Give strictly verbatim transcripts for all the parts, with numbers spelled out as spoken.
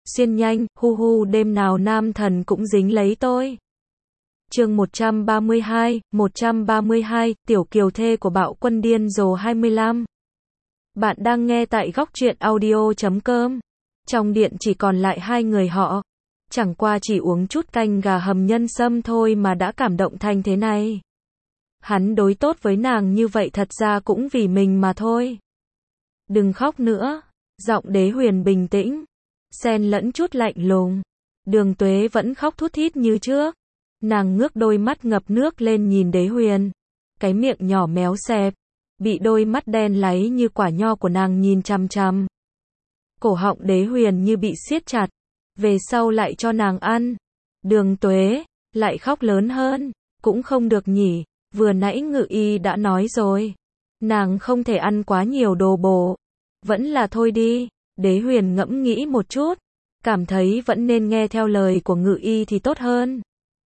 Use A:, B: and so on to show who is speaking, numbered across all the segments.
A: xuyên nhanh, hu hu đêm nào nam thần cũng dính lấy tôi. Chương một trăm ba mươi hai, một trăm ba mươi hai, tiểu kiều thê của bạo quân điên rồ hai mươi lăm. Bạn đang nghe tại góc truyện audio chấm com. Trong điện chỉ còn lại hai người họ. Chẳng qua chỉ uống chút canh gà hầm nhân sâm thôi mà đã cảm động thành thế này. Hắn đối tốt với nàng như vậy thật ra cũng vì mình mà thôi. Đừng khóc nữa. Giọng Đế Huyền bình tĩnh, xen lẫn chút lạnh lùng. Đường Tuế vẫn khóc thút thít như trước. Nàng ngước đôi mắt ngập nước lên nhìn Đế Huyền. Cái miệng nhỏ méo xẹp, bị đôi mắt đen láy như quả nho của nàng nhìn chằm chằm. Cổ họng Đế Huyền như bị siết chặt. Về sau lại cho nàng ăn. Đường Tuế lại khóc lớn hơn. Cũng không được nhỉ, vừa nãy Ngự Y đã nói rồi. Nàng không thể ăn quá nhiều đồ bổ. Vẫn là thôi đi. Đế Huyền ngẫm nghĩ một chút, cảm thấy vẫn nên nghe theo lời của Ngự Y thì tốt hơn.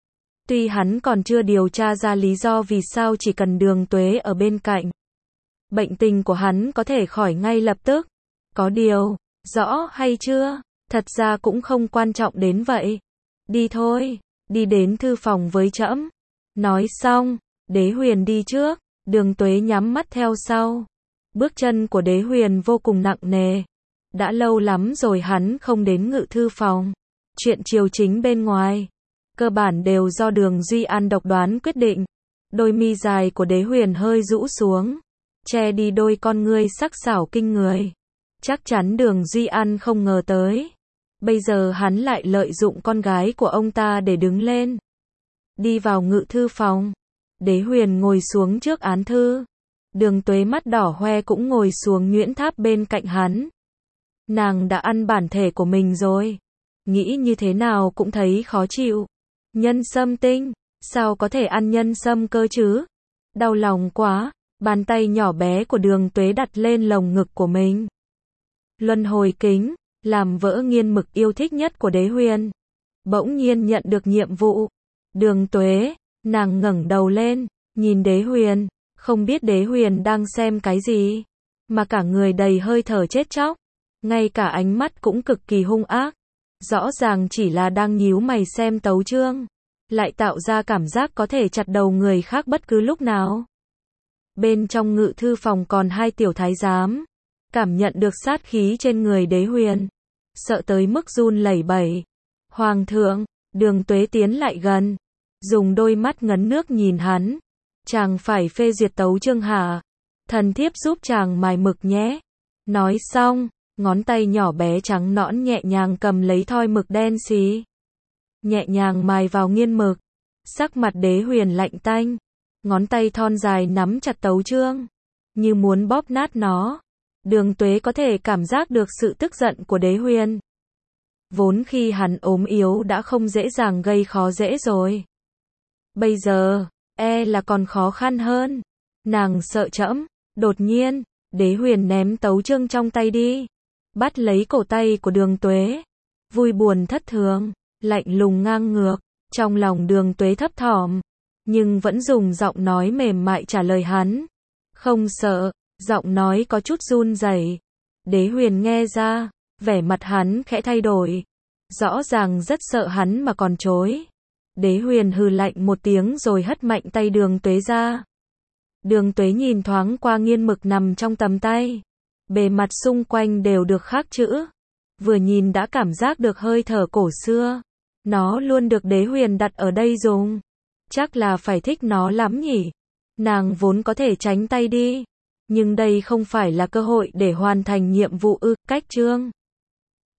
A: Tuy hắn còn chưa điều tra ra lý do vì sao chỉ cần Đường Tuế ở bên cạnh, bệnh tình của hắn có thể khỏi ngay lập tức. Có điều, rõ hay chưa, thật ra cũng không quan trọng đến vậy. Đi thôi, đi đến thư phòng với trẫm. Nói xong, Đế Huyền đi trước, Đường Tuế nhắm mắt theo sau. Bước chân của Đế Huyền vô cùng nặng nề. Đã lâu lắm rồi hắn không đến ngự thư phòng. Chuyện triều chính bên ngoài, cơ bản đều do Đường Duy An độc đoán quyết định. Đôi mi dài của Đế Huyền hơi rũ xuống, che đi đôi con ngươi sắc sảo kinh người. Chắc chắn Đường Duy An không ngờ tới. Bây giờ hắn lại lợi dụng con gái của ông ta để đứng lên. Đi vào ngự thư phòng. Đế Huyền ngồi xuống trước án thư. Đường Tuế mắt đỏ hoe cũng ngồi xuống nhuyễn tháp bên cạnh hắn. Nàng đã ăn bản thể của mình rồi. Nghĩ như thế nào cũng thấy khó chịu. Nhân sâm tinh, sao có thể ăn nhân sâm cơ chứ? Đau lòng quá. Bàn tay nhỏ bé của Đường Tuế đặt lên lồng ngực của mình. Luân hồi kính, làm vỡ nghiên mực yêu thích nhất của Đế Huyền. Bỗng nhiên nhận được nhiệm vụ. Đường Tuế, nàng ngẩng đầu lên, nhìn Đế Huyền. Không biết Đế Huyền đang xem cái gì, mà cả người đầy hơi thở chết chóc. Ngay cả ánh mắt cũng cực kỳ hung ác. Rõ ràng chỉ là đang nhíu mày xem tấu chương, lại tạo ra cảm giác có thể chặt đầu người khác bất cứ lúc nào. Bên trong ngự thư phòng còn hai tiểu thái giám. Cảm nhận được sát khí trên người Đế Huyền, sợ tới mức run lẩy bẩy. Hoàng thượng, Đường Tuế tiến lại gần, dùng đôi mắt ngấn nước nhìn hắn. Chàng phải phê duyệt tấu chương hả? Thần thiếp giúp chàng mài mực nhé. Nói xong, ngón tay nhỏ bé trắng nõn nhẹ nhàng cầm lấy thoi mực đen xì. Nhẹ nhàng mài vào nghiên mực. Sắc mặt Đế Huyền lạnh tanh. Ngón tay thon dài nắm chặt tấu chương, như muốn bóp nát nó. Đường Tuế có thể cảm giác được sự tức giận của Đế Huyền. Vốn khi hắn ốm yếu đã không dễ dàng gây khó dễ rồi. Bây giờ, e là còn khó khăn hơn. Nàng sợ trẫm. Đột nhiên, Đế Huyền ném tấu chương trong tay đi. Bắt lấy cổ tay của Đường Tuế. Vui buồn thất thường, lạnh lùng ngang ngược. Trong lòng Đường Tuế thấp thỏm, nhưng vẫn dùng giọng nói mềm mại trả lời hắn. Không sợ, giọng nói có chút run rẩy. Đế Huyền nghe ra, vẻ mặt hắn khẽ thay đổi. Rõ ràng rất sợ hắn mà còn chối. Đế Huyền hừ lạnh một tiếng rồi hất mạnh tay Đường Tuế ra. Đường Tuế nhìn thoáng qua nghiên mực nằm trong tầm tay. Bề mặt xung quanh đều được khắc chữ. Vừa nhìn đã cảm giác được hơi thở cổ xưa. Nó luôn được Đế Huyền đặt ở đây dùng. Chắc là phải thích nó lắm nhỉ. Nàng vốn có thể tránh tay đi. Nhưng đây không phải là cơ hội để hoàn thành nhiệm vụ ư. Cách chương